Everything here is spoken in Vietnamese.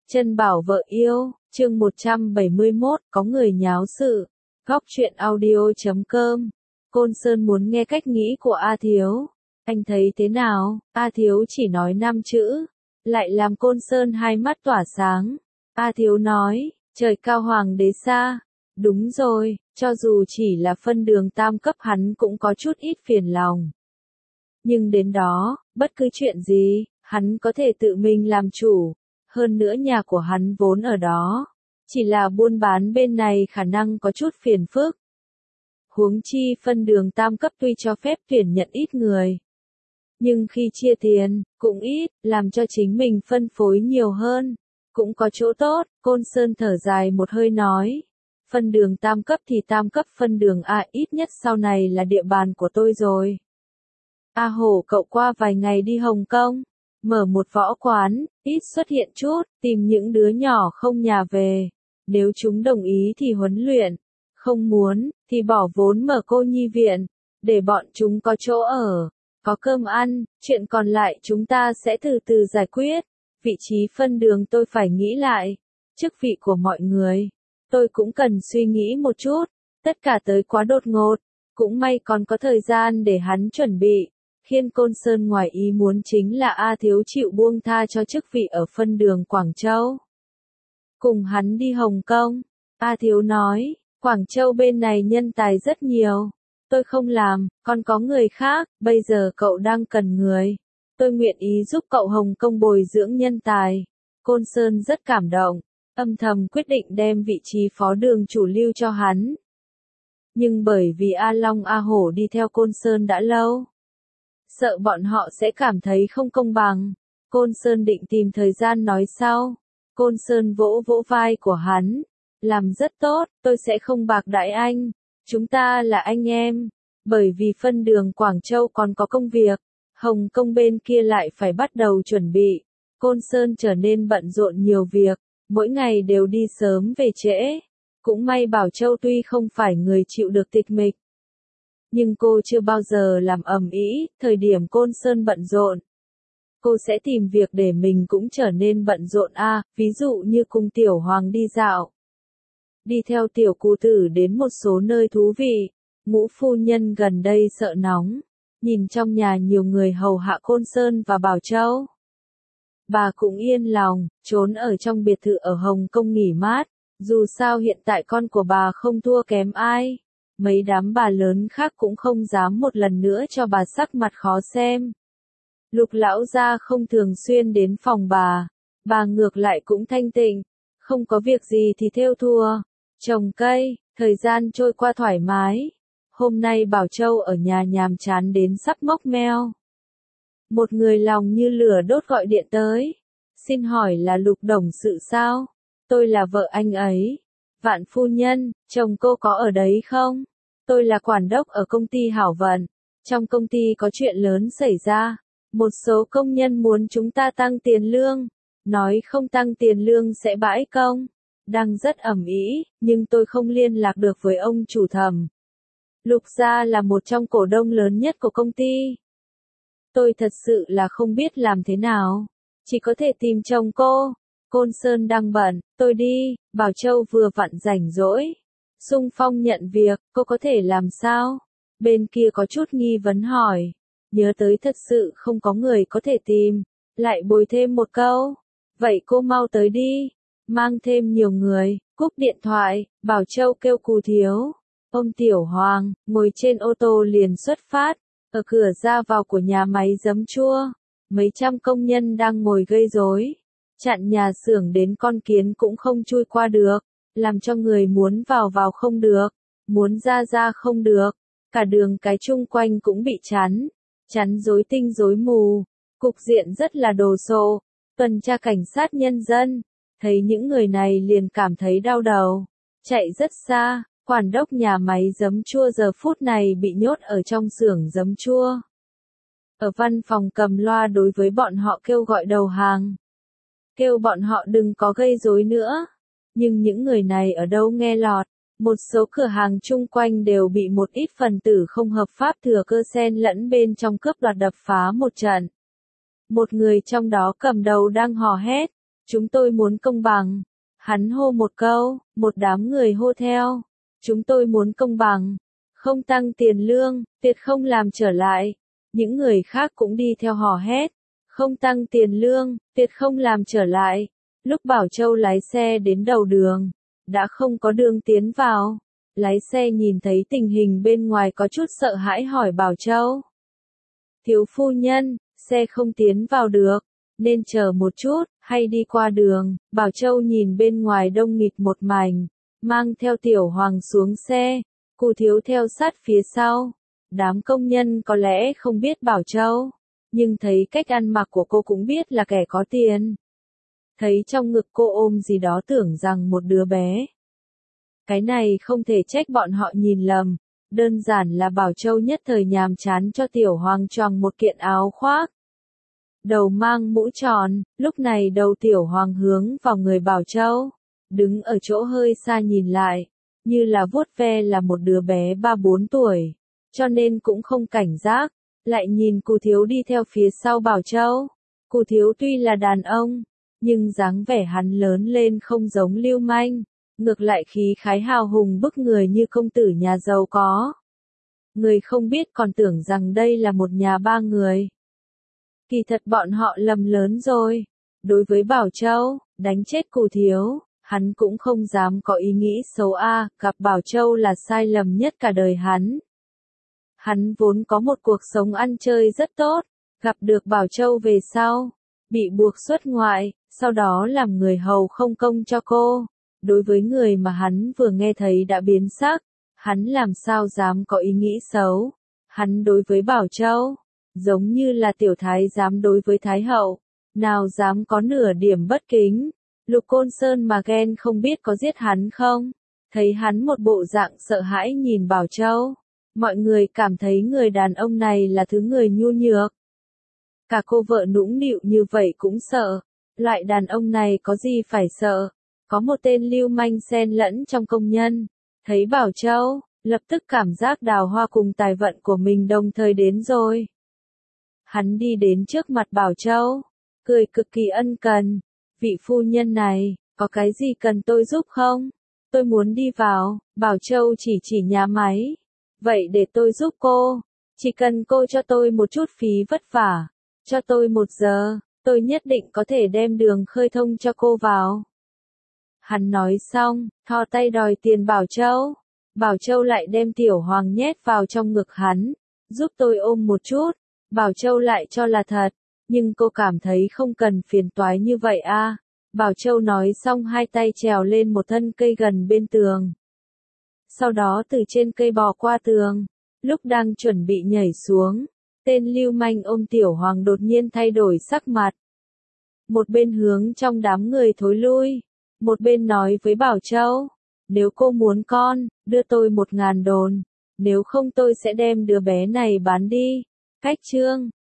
Chân bảo vợ yêu, chương 171, có người nháo sự. Góc truyện audio.com. Côn Sơn muốn nghe cách nghĩ của A Thiếu. Anh thấy thế nào? A Thiếu chỉ nói 5 chữ, lại làm Côn Sơn hai mắt tỏa sáng. A Thiếu nói, trời cao hoàng đế xa. Đúng rồi, cho dù chỉ là phân đường tam cấp hắn cũng có chút ít phiền lòng. Nhưng đến đó, bất cứ chuyện gì, hắn có thể tự mình làm chủ. Hơn nữa nhà của hắn vốn ở đó. Chỉ là buôn bán bên này khả năng có chút phiền phức. Huống chi phân đường tam cấp tuy cho phép tuyển nhận ít người. Nhưng khi chia tiền, cũng ít, làm cho chính mình phân phối nhiều hơn. Cũng có chỗ tốt, Côn Sơn thở dài một hơi nói. Phân đường tam cấp thì tam cấp phân đường A ít nhất sau này là địa bàn của tôi rồi. A Hổ cậu qua vài ngày đi Hồng Kông. Mở một võ quán, ít xuất hiện chút, tìm những đứa nhỏ không nhà về. Nếu chúng đồng ý thì huấn luyện, không muốn, thì bỏ vốn mở cô nhi viện, để bọn chúng có chỗ ở, có cơm ăn, chuyện còn lại chúng ta sẽ từ từ giải quyết. Vị trí phân đường tôi phải nghĩ lại, chức vị của mọi người, tôi cũng cần suy nghĩ một chút, tất cả tới quá đột ngột, cũng may còn có thời gian để hắn chuẩn bị. Khiến Côn Sơn ngoài ý muốn chính là A Thiếu chịu buông tha cho chức vị ở phân đường Quảng Châu. Cùng hắn đi Hồng Kông, A Thiếu nói, Quảng Châu bên này nhân tài rất nhiều. Tôi không làm, còn có người khác, bây giờ cậu đang cần người. Tôi nguyện ý giúp cậu Hồng Kông bồi dưỡng nhân tài. Côn Sơn rất cảm động, âm thầm quyết định đem vị trí phó đường chủ lưu cho hắn. Nhưng bởi vì A Long A Hổ đi theo Côn Sơn đã lâu. Sợ bọn họ sẽ cảm thấy không công bằng. Côn Sơn định tìm thời gian nói sau. Côn Sơn vỗ vỗ vai của hắn. Làm rất tốt, tôi sẽ không bạc đãi anh. Chúng ta là anh em. Bởi vì phân đường Quảng Châu còn có công việc. Hồng Kông bên kia lại phải bắt đầu chuẩn bị. Côn Sơn trở nên bận rộn nhiều việc. Mỗi ngày đều đi sớm về trễ. Cũng may Bảo Châu tuy không phải người chịu được tịch mịch. Nhưng cô chưa bao giờ làm ầm ĩ, thời điểm Côn Sơn bận rộn. Cô sẽ tìm việc để mình cũng trở nên bận rộn ví dụ như cùng Tiểu Hoàng đi dạo. Đi theo Tiểu Cụ Tử đến một số nơi thú vị. Ngũ phu nhân gần đây sợ nóng, nhìn trong nhà nhiều người hầu hạ Côn Sơn và Bảo Châu. Bà cũng yên lòng, trốn ở trong biệt thự ở Hồng Kông nghỉ mát, dù sao hiện tại con của bà không thua kém ai. Mấy đám bà lớn khác cũng không dám một lần nữa cho bà sắc mặt khó xem. Lục lão gia không thường xuyên đến phòng bà ngược lại cũng thanh tịnh, không có việc gì thì thêu thùa, trồng cây, thời gian trôi qua thoải mái. Hôm nay Bảo Châu ở nhà nhàm chán đến sắp mốc meo. Một người lòng như lửa đốt gọi điện tới. Xin hỏi là Lục đồng sự sao? Tôi là vợ anh ấy. Vạn phu nhân, chồng cô có ở đấy không? Tôi là quản đốc ở công ty Hảo Vận. Trong công ty có chuyện lớn xảy ra. Một số công nhân muốn chúng ta tăng tiền lương. Nói không tăng tiền lương sẽ bãi công. Đang rất ầm ĩ, nhưng tôi không liên lạc được với ông chủ thẩm. Lục gia là một trong cổ đông lớn nhất của công ty. Tôi thật sự là không biết làm thế nào. Chỉ có thể tìm chồng cô. Côn Sơn đang bận, tôi đi. Bảo Châu vừa vặn rảnh rỗi. Xung phong nhận việc, cô có thể làm sao? Bên kia có chút nghi vấn hỏi. Nhớ tới thật sự không có người có thể tìm. Lại bồi thêm một câu. Vậy cô mau tới đi. Mang thêm nhiều người. Cúp điện thoại, Bảo Châu kêu Cù Thiếu. Ông Tiểu Hoàng, ngồi trên ô tô liền xuất phát. Ở cửa ra vào của nhà máy giấm chua. Mấy trăm công nhân đang ngồi gây rối. Chặn nhà xưởng đến con kiến cũng không chui qua được. Làm cho người muốn vào không được, muốn ra không được, cả đường cái chung quanh cũng bị chắn rối tinh rối mù, cục diện rất là đồ sộ. Tuần tra cảnh sát nhân dân, thấy những người này liền cảm thấy đau đầu, chạy rất xa. Quản đốc nhà máy giấm chua giờ phút này bị nhốt ở trong xưởng giấm chua. Ở văn phòng cầm loa đối với bọn họ kêu gọi đầu hàng, kêu bọn họ đừng có gây rối nữa. Nhưng những người này ở đâu nghe lọt, một số cửa hàng chung quanh đều bị một ít phần tử không hợp pháp thừa cơ xen lẫn bên trong cướp đoạt đập phá một trận. Một người trong đó cầm đầu đang hò hét, Chúng tôi muốn công bằng. Hắn hô một câu, một đám người hô theo. Chúng tôi muốn công bằng. Không tăng tiền lương, tuyệt không làm trở lại. Những người khác cũng đi theo hò hét. Không tăng tiền lương, tuyệt không làm trở lại. Lúc Bảo Châu lái xe đến đầu đường, đã không có đường tiến vào. Lái xe nhìn thấy tình hình bên ngoài có chút sợ hãi hỏi Bảo Châu. Thiếu phu nhân, xe không tiến vào được, nên chờ một chút, hay đi qua đường. Bảo Châu nhìn bên ngoài đông nghịt một mảnh, mang theo Tiểu Hoàng xuống xe, Cù Thiếu theo sát phía sau. Đám công nhân có lẽ không biết Bảo Châu, nhưng thấy cách ăn mặc của cô cũng biết là kẻ có tiền. Thấy trong ngực cô ôm gì đó tưởng rằng một đứa bé. Cái này không thể trách bọn họ nhìn lầm, đơn giản là Bảo Châu nhất thời nhàm chán cho Tiểu Hoàng choàng một kiện áo khoác. Đầu mang mũ tròn, lúc này đầu Tiểu Hoàng hướng vào người Bảo Châu, đứng ở chỗ hơi xa nhìn lại, như là vuốt ve là một đứa bé 3-4 tuổi, cho nên cũng không cảnh giác, lại nhìn Cù Thiếu đi theo phía sau Bảo Châu. Cù Thiếu tuy là đàn ông, nhưng dáng vẻ hắn lớn lên không giống lưu manh, ngược lại khí khái hào hùng bức người như công tử nhà giàu có. Người không biết còn tưởng rằng đây là một nhà 3 người. Kỳ thật bọn họ lầm lớn rồi. Đối với Bảo Châu, đánh chết Cù Thiếu, hắn cũng không dám có ý nghĩ xấu gặp Bảo Châu là sai lầm nhất cả đời hắn. Hắn vốn có một cuộc sống ăn chơi rất tốt, gặp được Bảo Châu về sau, bị buộc xuất ngoại, sau đó làm người hầu không công cho cô. Đối với người mà hắn vừa nghe thấy đã biến sắc, hắn làm sao dám có ý nghĩ xấu. Hắn đối với Bảo Châu, giống như là tiểu thái giám đối với thái hậu, nào dám có nửa điểm bất kính. Lục Côn Sơn mà ghen không biết có giết hắn không? Thấy hắn một bộ dạng sợ hãi nhìn Bảo Châu, mọi người cảm thấy người đàn ông này là thứ người nhu nhược. Cả cô vợ nũng nịu như vậy cũng sợ, loại đàn ông này có gì phải sợ? Có một tên lưu manh xen lẫn trong công nhân, thấy Bảo Châu, lập tức cảm giác đào hoa cùng tài vận của mình đồng thời đến rồi. Hắn đi đến trước mặt Bảo Châu, cười cực kỳ ân cần. Vị phu nhân này, có cái gì cần tôi giúp không? Tôi muốn đi vào. Bảo Châu chỉ nhà máy. Vậy để tôi giúp cô. Chỉ cần cô cho tôi một chút phí vất vả. Cho tôi 1 giờ, tôi nhất định có thể đem đường khơi thông cho cô vào. Hắn nói xong, thò tay đòi tiền Bảo Châu. Bảo Châu lại đem Tiểu Hoàng nhét vào trong ngực hắn. Giúp tôi ôm một chút. Bảo Châu lại cho là thật. Nhưng cô cảm thấy không cần phiền toái như vậy Bảo Châu nói xong hai tay trèo lên một thân cây gần bên tường. Sau đó từ trên cây bò qua tường. Lúc đang chuẩn bị nhảy xuống, tên lưu manh ôm Tiểu Hoàng đột nhiên thay đổi sắc mặt. Một bên hướng trong đám người thối lui, một bên nói với Bảo Châu, nếu cô muốn con, đưa tôi 1.000 đồn, nếu không tôi sẽ đem đứa bé này bán đi. Cách chương